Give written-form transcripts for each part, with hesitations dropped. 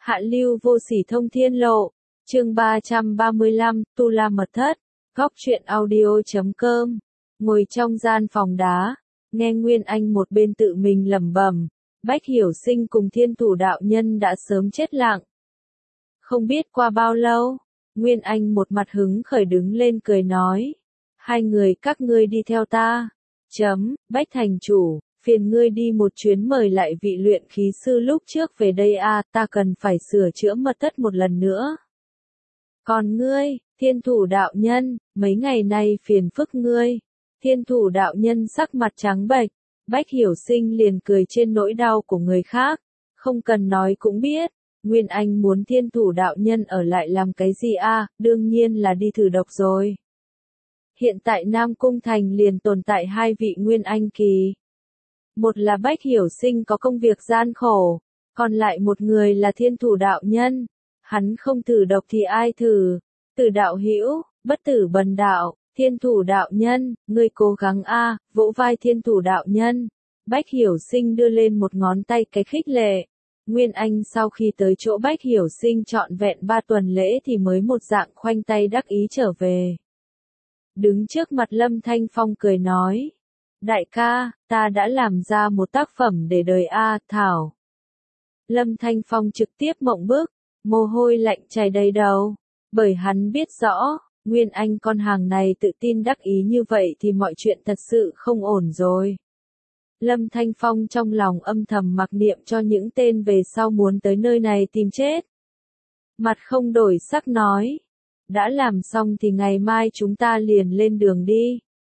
Hạ lưu vô sỉ thông thiên lộ, chương 335, Tu La Mật Thất, góc truyện audio.com. Ngồi trong gian phòng đá, nghe Nguyên Anh một bên tự mình lẩm bẩm, Bách Hiểu Sinh cùng Thiên Thủ đạo nhân đã sớm chết lặng. Không biết qua bao lâu, Nguyên Anh một mặt hứng khởi đứng lên cười nói, hai người các ngươi đi theo ta. Bách thành chủ, phiền ngươi đi một chuyến mời lại vị luyện khí sư lúc trước về đây ta cần phải sửa chữa mật thất một lần nữa. Còn ngươi, Thiên Thủ đạo nhân, mấy ngày nay phiền phức ngươi. Thiên Thủ đạo nhân sắc mặt trắng bệch, Bách Hiểu Sinh liền cười trên nỗi đau của người khác, không cần nói cũng biết, Nguyên Anh muốn Thiên Thủ đạo nhân ở lại làm cái gì đương nhiên là đi thử độc rồi. Hiện tại Nam Cung Thành liền tồn tại hai vị Nguyên Anh kỳ. Một là Bách Hiểu Sinh có công việc gian khổ, còn lại một người là Thiên Thủ đạo nhân. Hắn không thử độc thì ai thử? Tử đạo hữu, bất tử bần đạo, Thiên Thủ đạo nhân, ngươi cố gắng vỗ vai Thiên Thủ đạo nhân. Bách Hiểu Sinh đưa lên một ngón tay cái khích lệ. Nguyên Anh sau khi tới chỗ Bách Hiểu Sinh trọn vẹn 3 tuần lễ thì mới một dạng khoanh tay đắc ý trở về. Đứng trước mặt Lâm Thanh Phong cười nói, đại ca, ta đã làm ra một tác phẩm để đời Thảo. Lâm Thanh Phong trực tiếp mộng bức, mồ hôi lạnh chảy đầy đầu, bởi hắn biết rõ, Nguyên Anh con hàng này tự tin đắc ý như vậy thì mọi chuyện thật sự không ổn rồi. Lâm Thanh Phong trong lòng âm thầm mặc niệm cho những tên về sau muốn tới nơi này tìm chết. Mặt không đổi sắc nói, đã làm xong thì ngày mai chúng ta liền lên đường đi.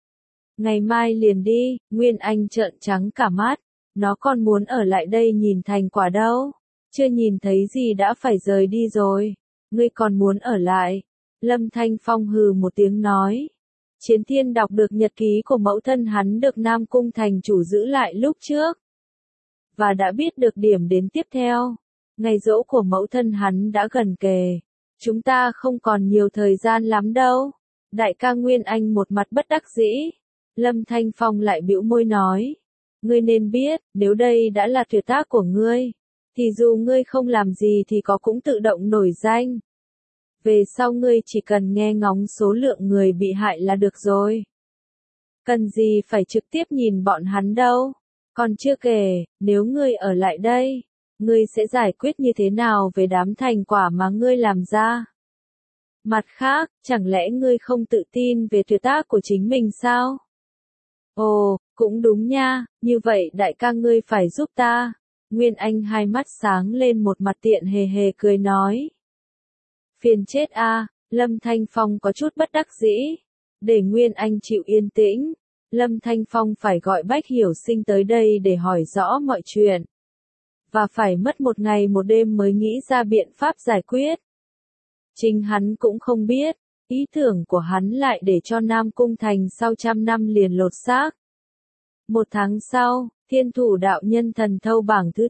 Ngày mai liền đi, Nguyên Anh trợn trắng cả mắt, nó còn muốn ở lại đây nhìn thành quả đâu, chưa nhìn thấy gì đã phải rời đi rồi, ngươi còn muốn ở lại. Lâm Thanh Phong hừ một tiếng nói, Chiến Thiên đọc được nhật ký của mẫu thân hắn được Nam Cung thành chủ giữ lại lúc trước, và đã biết được điểm đến tiếp theo, ngày giỗ của mẫu thân hắn đã gần kề, chúng ta không còn nhiều thời gian lắm đâu. Đại ca Nguyên Anh một mặt bất đắc dĩ. Lâm Thanh Phong lại bĩu môi nói, ngươi nên biết, nếu đây đã là tuyệt tác của ngươi, thì dù ngươi không làm gì thì có cũng tự động nổi danh. Về sau ngươi chỉ cần nghe ngóng số lượng người bị hại là được rồi. Cần gì phải trực tiếp nhìn bọn hắn đâu. Còn chưa kể, nếu ngươi ở lại đây, ngươi sẽ giải quyết như thế nào về đám thành quả mà ngươi làm ra? Mặt khác, chẳng lẽ ngươi không tự tin về tuyệt tác của chính mình sao? Ồ, cũng đúng nha, như vậy đại ca ngươi phải giúp ta. Nguyên Anh hai mắt sáng lên một mặt tiện hề hề cười nói. Phiền chết Lâm Thanh Phong có chút bất đắc dĩ. Để Nguyên Anh chịu yên tĩnh, Lâm Thanh Phong phải gọi Bách Hiểu Sinh tới đây để hỏi rõ mọi chuyện. Và phải mất một ngày một đêm mới nghĩ ra biện pháp giải quyết. Chính hắn cũng không biết, ý tưởng của hắn lại để cho Nam Cung Thành sau 100 năm liền lột xác. 1 tháng sau, Thiên Thủ đạo nhân thần thâu bảng thứ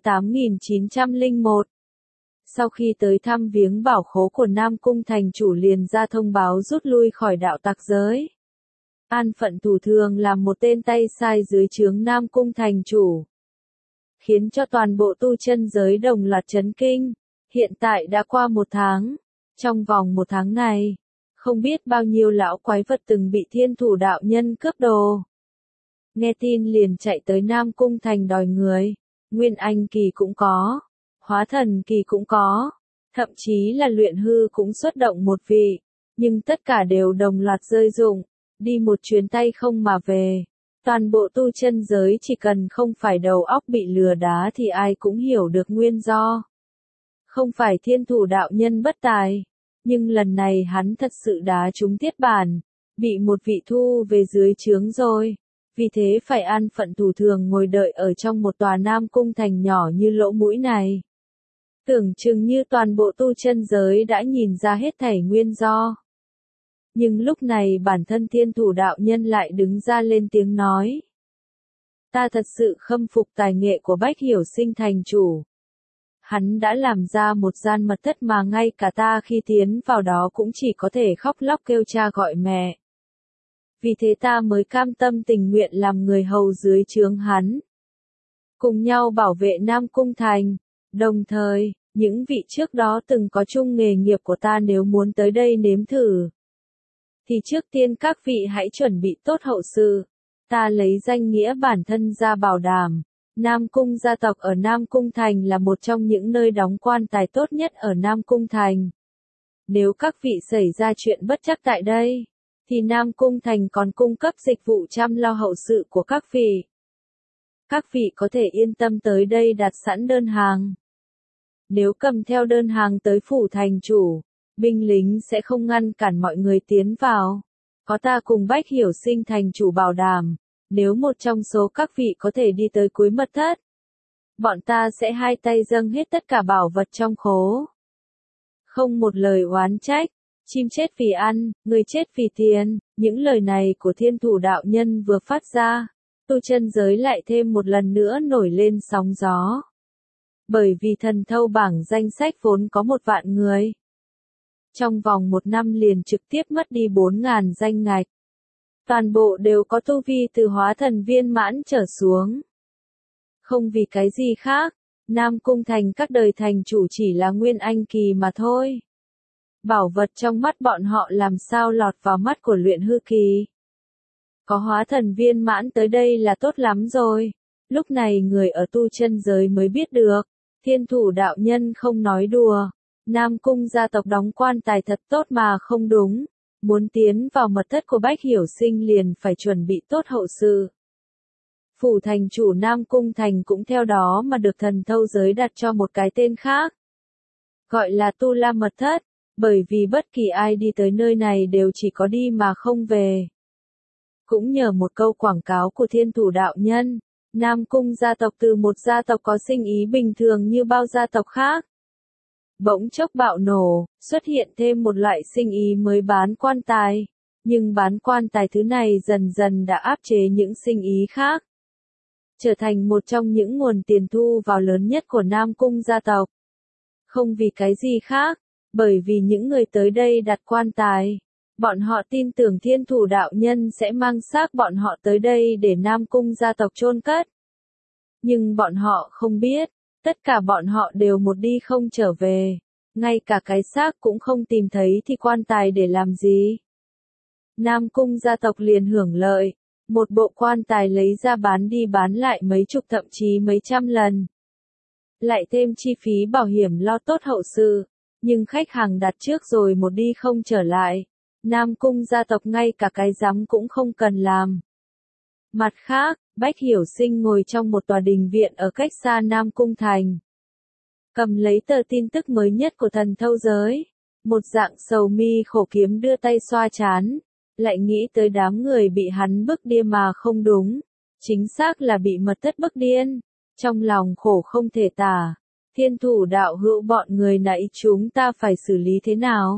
8901. Sau khi tới thăm viếng bảo khố của Nam Cung thành chủ liền ra thông báo rút lui khỏi đạo tặc giới. An phận thủ thường làm một tên tay sai dưới trướng Nam Cung thành chủ, khiến cho toàn bộ tu chân giới đồng loạt chấn kinh. Hiện tại đã qua 1 tháng. Trong vòng 1 tháng này, không biết bao nhiêu lão quái vật từng bị Thiên Thủ đạo nhân cướp đồ. Nghe tin liền chạy tới Nam Cung thành đòi người. Nguyên Anh kỳ cũng có, Hóa thần kỳ cũng có, thậm chí là luyện hư cũng xuất động một vị, nhưng tất cả đều đồng loạt rơi rụng, đi một chuyến tay không mà về. Toàn bộ tu chân giới chỉ cần không phải đầu óc bị lừa đá thì ai cũng hiểu được nguyên do. Không phải Thiên Thủ đạo nhân bất tài, nhưng lần này hắn thật sự đá trúng tiết bản, bị một vị thu về dưới trướng rồi. Vì thế phải an phận thủ thường ngồi đợi ở trong một tòa Nam Cung thành nhỏ như lỗ mũi này. Tưởng chừng như toàn bộ tu chân giới đã nhìn ra hết thảy nguyên do. Nhưng lúc này bản thân Thiên Thủ đạo nhân lại đứng ra lên tiếng nói. Ta thật sự khâm phục tài nghệ của Bách Hiểu Sinh thành chủ. Hắn đã làm ra một gian mật thất mà ngay cả ta khi tiến vào đó cũng chỉ có thể khóc lóc kêu cha gọi mẹ. Vì thế ta mới cam tâm tình nguyện làm người hầu dưới trướng hắn. Cùng nhau bảo vệ Nam Cung thành. Đồng thời, Những vị trước đó từng có chung nghề nghiệp của ta nếu muốn tới đây nếm thử, thì trước tiên các vị hãy chuẩn bị tốt hậu sự. Ta lấy danh nghĩa bản thân ra bảo đảm. Nam Cung gia tộc ở Nam Cung Thành là một trong những nơi đóng quan tài tốt nhất ở Nam Cung Thành. Nếu các vị xảy ra chuyện bất trắc tại đây, thì Nam Cung Thành còn cung cấp dịch vụ chăm lo hậu sự của các vị. Các vị có thể yên tâm tới đây đặt sẵn đơn hàng. Nếu cầm theo đơn hàng tới phủ thành chủ, binh lính sẽ không ngăn cản mọi người tiến vào. Có ta cùng Bách Hiểu Sinh thành chủ bảo đảm, nếu một trong số các vị có thể đi tới cuối mật thất, bọn ta sẽ hai tay dâng hết tất cả bảo vật trong khố. Không một lời oán trách, chim chết vì ăn, người chết vì tiền, những lời này của Thiên Thủ đạo nhân vừa phát ra, tu chân giới lại thêm một lần nữa nổi lên sóng gió. Bởi vì thần thâu bảng danh sách vốn có 1 vạn người. Trong vòng 1 năm liền trực tiếp mất đi 4.000 danh ngạch. Toàn bộ đều có tu vi từ hóa thần viên mãn trở xuống. Không vì cái gì khác, Nam Cung Thành các đời thành chủ chỉ là nguyên anh kỳ mà thôi. Bảo vật trong mắt bọn họ làm sao lọt vào mắt của luyện hư kỳ. Có hóa thần viên mãn tới đây là tốt lắm rồi. Lúc này người ở tu chân giới mới biết được, Thiên Thủ đạo nhân không nói đùa. Nam Cung gia tộc đóng quan tài thật tốt mà không đúng. Muốn tiến vào mật thất của Bách Hiểu Sinh liền phải chuẩn bị tốt hậu sự. Phủ thành chủ Nam Cung Thành cũng theo đó mà được thần thâu giới đặt cho một cái tên khác. Gọi là Tu La Mật Thất, bởi vì bất kỳ ai đi tới nơi này đều chỉ có đi mà không về. Cũng nhờ một câu quảng cáo của Thiên Thủ đạo nhân, Nam Cung gia tộc từ một gia tộc có sinh ý bình thường như bao gia tộc khác, bỗng chốc bạo nổ, xuất hiện thêm một loại sinh ý mới bán quan tài. Nhưng bán quan tài thứ này dần dần đã áp chế những sinh ý khác, trở thành một trong những nguồn tiền thu vào lớn nhất của Nam Cung gia tộc. Không vì cái gì khác, bởi vì những người tới đây đặt quan tài, bọn họ tin tưởng Thiên Thủ đạo nhân sẽ mang xác bọn họ tới đây để Nam Cung gia tộc chôn cất. Nhưng bọn họ không biết, tất cả bọn họ đều một đi không trở về, ngay cả cái xác cũng không tìm thấy thì quan tài để làm gì. Nam Cung gia tộc liền hưởng lợi, một bộ quan tài lấy ra bán đi bán lại mấy chục thậm chí mấy trăm lần. Lại thêm chi phí bảo hiểm lo tốt hậu sự, nhưng khách hàng đặt trước rồi một đi không trở lại. Nam Cung gia tộc ngay cả cái rắm cũng không cần làm. Mặt khác, Bách Hiểu Sinh ngồi trong một tòa đình viện ở cách xa Nam Cung Thành, cầm lấy tờ tin tức mới nhất của thần thâu giới, một dạng sầu mi khổ kiếm đưa tay xoa trán, lại nghĩ tới đám người bị hắn bức điên mà không đúng, chính xác là bị mật thất bức điên, trong lòng khổ không thể tả. Thiên Thủ đạo hữu bọn người nãy chúng ta phải xử lý thế nào?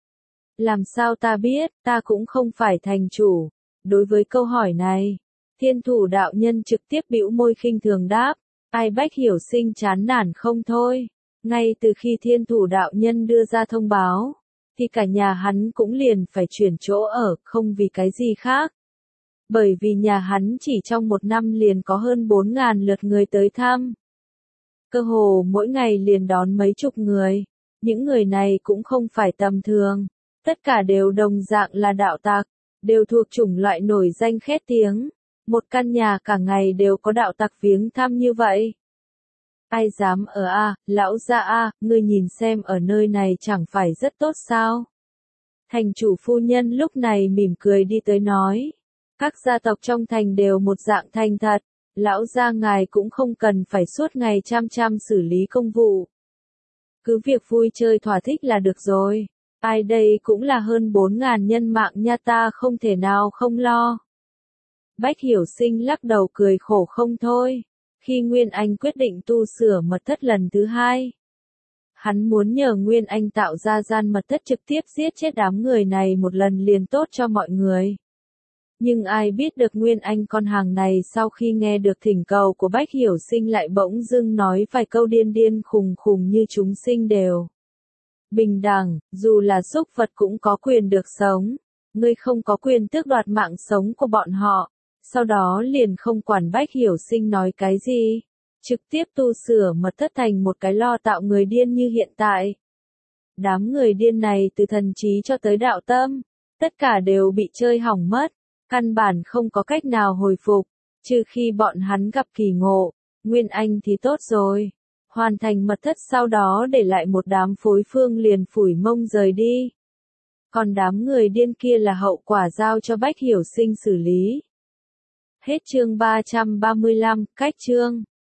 Làm sao ta biết, ta cũng không phải thành chủ. Đối với câu hỏi này, Thiên Thủ đạo nhân trực tiếp bĩu môi khinh thường đáp, ai Bách Hiểu Sinh chán nản không thôi. Ngay từ khi Thiên Thủ đạo nhân đưa ra thông báo, thì cả nhà hắn cũng liền phải chuyển chỗ ở, không vì cái gì khác. Bởi vì nhà hắn chỉ trong 1 năm liền có hơn 4.000 lượt người tới thăm. Cơ hồ mỗi ngày liền đón mấy chục người. Những người này cũng không phải tầm thường. Tất cả đều đồng dạng là đạo tặc, đều thuộc chủng loại nổi danh khét tiếng. Một căn nhà cả ngày đều có đạo tặc viếng thăm như vậy. Ai dám ở lão gia ngươi nhìn xem ở nơi này chẳng phải rất tốt sao? Thành chủ phu nhân lúc này mỉm cười đi tới nói. Các gia tộc trong thành đều một dạng thành thật, lão gia ngài cũng không cần phải suốt ngày chăm chăm xử lý công vụ. Cứ việc vui chơi thỏa thích là được rồi, ai đây cũng là hơn 4.000 nhân mạng nha, ta không thể nào không lo. Bách Hiểu Sinh lắc đầu cười khổ không thôi, khi Nguyên Anh quyết định tu sửa mật thất lần thứ 2. Hắn muốn nhờ Nguyên Anh tạo ra gian mật thất trực tiếp giết chết đám người này một lần liền tốt cho mọi người. Nhưng ai biết được Nguyên Anh con hàng này sau khi nghe được thỉnh cầu của Bách Hiểu Sinh lại bỗng dưng nói vài câu điên điên khùng khùng như chúng sinh đều bình đẳng, dù là súc vật cũng có quyền được sống, ngươi không có quyền tước đoạt mạng sống của bọn họ. Sau đó liền không quản Bách Hiểu Sinh nói cái gì, trực tiếp tu sửa mật thất thành một cái lo tạo người điên như hiện tại. Đám người điên này từ thần trí cho tới đạo tâm, tất cả đều bị chơi hỏng mất, căn bản không có cách nào hồi phục, trừ khi bọn hắn gặp kỳ ngộ, Nguyên Anh thì tốt rồi. Hoàn thành mật thất sau đó để lại một đám phối phương liền phủi mông rời đi. Còn đám người điên kia là hậu quả giao cho Bách Hiểu Sinh xử lý. Hết chương 335, cách chương.